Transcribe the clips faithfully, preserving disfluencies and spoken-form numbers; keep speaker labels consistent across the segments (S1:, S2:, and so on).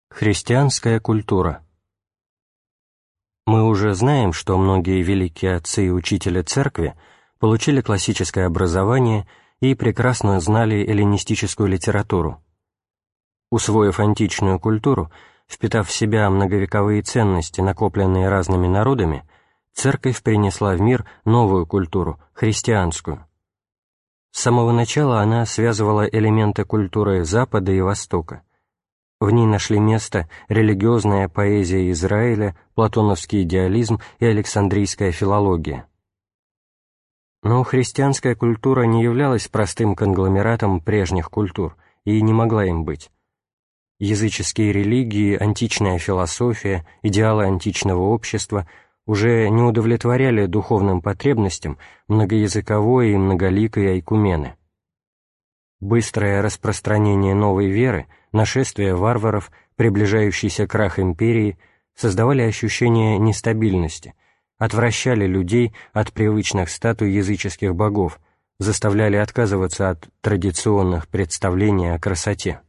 S1: Христианская культура. Мы уже знаем, что многие великие отцы и учители Церкви получили классическое образование и прекрасно знали эллинистическую литературу. Усвоив античную культуру, впитав в себя многовековые ценности, накопленные разными народами, Церковь принесла в мир новую культуру, христианскую. С самого начала она связывала элементы культуры Запада и Востока. В ней нашли место религиозная поэзия Израиля, платоновский идеализм и александрийская филология. Но христианская культура не являлась простым конгломератом прежних культур и не могла им быть. Языческие религии, античная философия, идеалы античного общества уже не удовлетворяли духовным потребностям многоязыковой и многоликой айкумены. Быстрое распространение новой веры, нашествие варваров, приближающийся крах империи создавали ощущение нестабильности, отвращали людей от привычных статуй языческих богов, заставляли отказываться от традиционных представлений о красоте.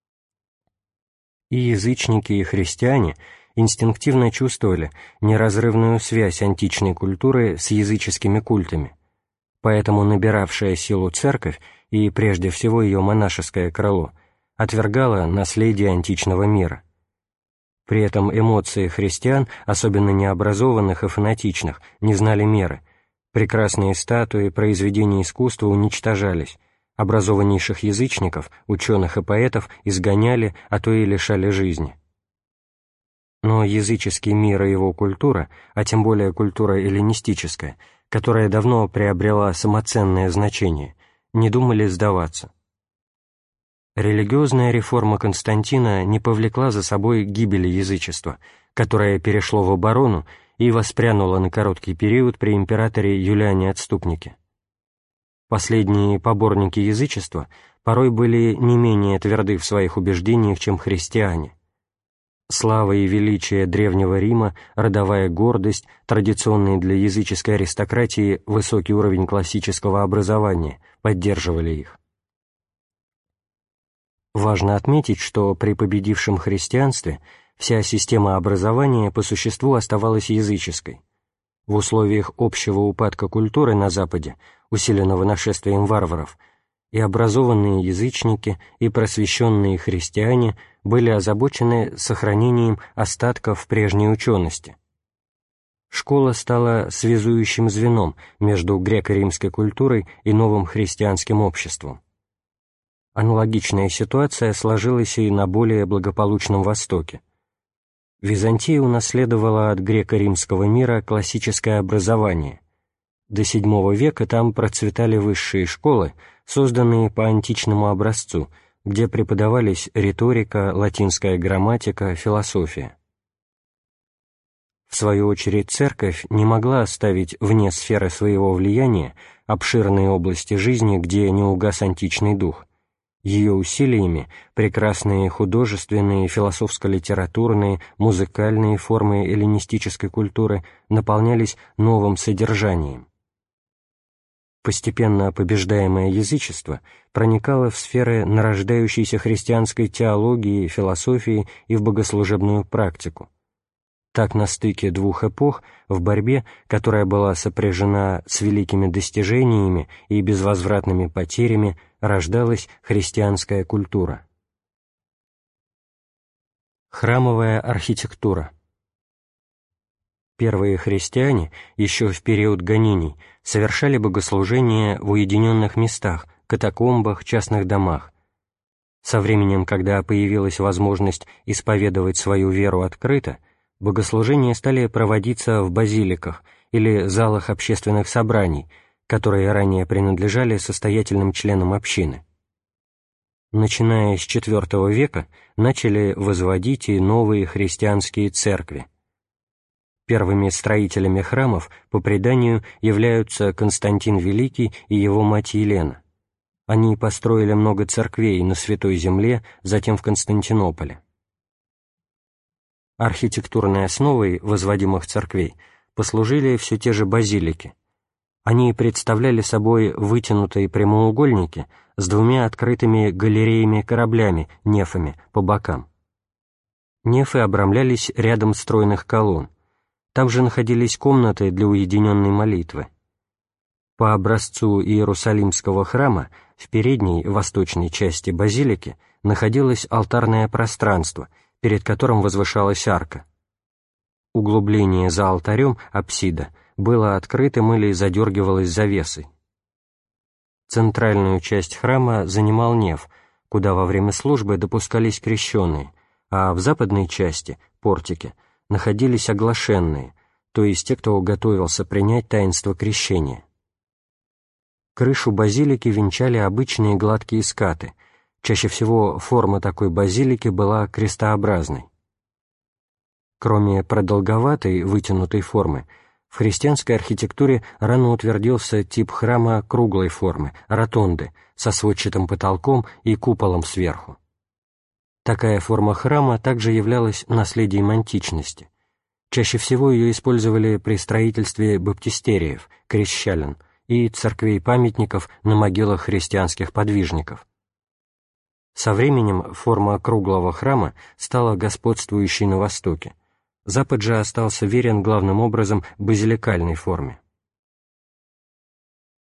S1: И язычники, и христиане инстинктивно чувствовали неразрывную связь античной культуры с языческими культами, поэтому набиравшая силу церковь и прежде всего ее монашеское крыло отвергала наследие античного мира. При этом эмоции христиан, особенно необразованных и фанатичных, не знали меры. Прекрасные статуи, произведения искусства уничтожались, образованнейших язычников, ученых и поэтов изгоняли, а то и лишали жизни. Но языческий мир и его культура, а тем более культура эллинистическая, которая давно приобрела самоценное значение, не думали сдаваться. Религиозная реформа Константина не повлекла за собой гибели язычества, которое перешло в оборону и воспрянуло на короткий период при императоре Юлиане Отступнике. Последние поборники язычества порой были не менее тверды в своих убеждениях, чем христиане. Слава и величие Древнего Рима, родовая гордость, традиционный для языческой аристократии высокий уровень классического образования поддерживали их. Важно отметить, что при победившем христианстве вся система образования по существу оставалась языческой. В условиях общего упадка культуры на Западе, усиленного нашествием варваров, и образованные язычники, и просвещенные христиане были озабочены сохранением остатков прежней учености. Школа стала связующим звеном между греко-римской культурой и новым христианским обществом. Аналогичная ситуация сложилась и на более благополучном Востоке. Византия унаследовала от греко-римского мира классическое образование. До седьмого века там процветали высшие школы, созданные по античному образцу, где преподавались риторика, латинская грамматика, философия. В свою очередь, Церковь не могла оставить вне сферы своего влияния обширные области жизни, где не угас античный дух. Ее усилиями прекрасные художественные, философско-литературные, музыкальные формы эллинистической культуры наполнялись новым содержанием. Постепенно побеждаемое язычество проникало в сферы нарождающейся христианской теологии, философии и в богослужебную практику. Так на стыке двух эпох, в борьбе, которая была сопряжена с великими достижениями и безвозвратными потерями, рождалась христианская культура. Храмовая архитектура. Первые христиане, еще в период гонений, совершали богослужения в уединенных местах, катакомбах, частных домах. Со временем, когда появилась возможность исповедовать свою веру открыто, богослужения стали проводиться в базиликах или залах общественных собраний, которые ранее принадлежали состоятельным членам общины. Начиная с четвёртого века начали возводить и новые христианские церкви. Первыми строителями храмов, по преданию, являются Константин Великий и его мать Елена. Они построили много церквей на Святой Земле, затем в Константинополе. Архитектурной основой возводимых церквей послужили все те же базилики. Они представляли собой вытянутые прямоугольники с двумя открытыми галереями-кораблями, нефами, по бокам. Нефы обрамлялись рядом стройных колонн. Там же находились комнаты для уединенной молитвы. По образцу Иерусалимского храма в передней восточной части базилики находилось алтарное пространство, перед которым возвышалась арка. Углубление за алтарем, апсида, было открытым или задергивалось завесой. Центральную часть храма занимал неф, куда во время службы допускались крещенные, а в западной части, портике, находились оглашенные, то есть те, кто готовился принять таинство крещения. Крышу базилики венчали обычные гладкие скаты, чаще всего форма такой базилики была крестообразной. Кроме продолговатой, вытянутой формы, в христианской архитектуре рано утвердился тип храма круглой формы, ротонды, со сводчатым потолком и куполом сверху. Такая форма храма также являлась наследием античности. Чаще всего ее использовали при строительстве баптистериев, крещален и церквей-памятников на могилах христианских подвижников. Со временем форма круглого храма стала господствующей на Востоке. Запад же остался верен главным образом базиликальной форме.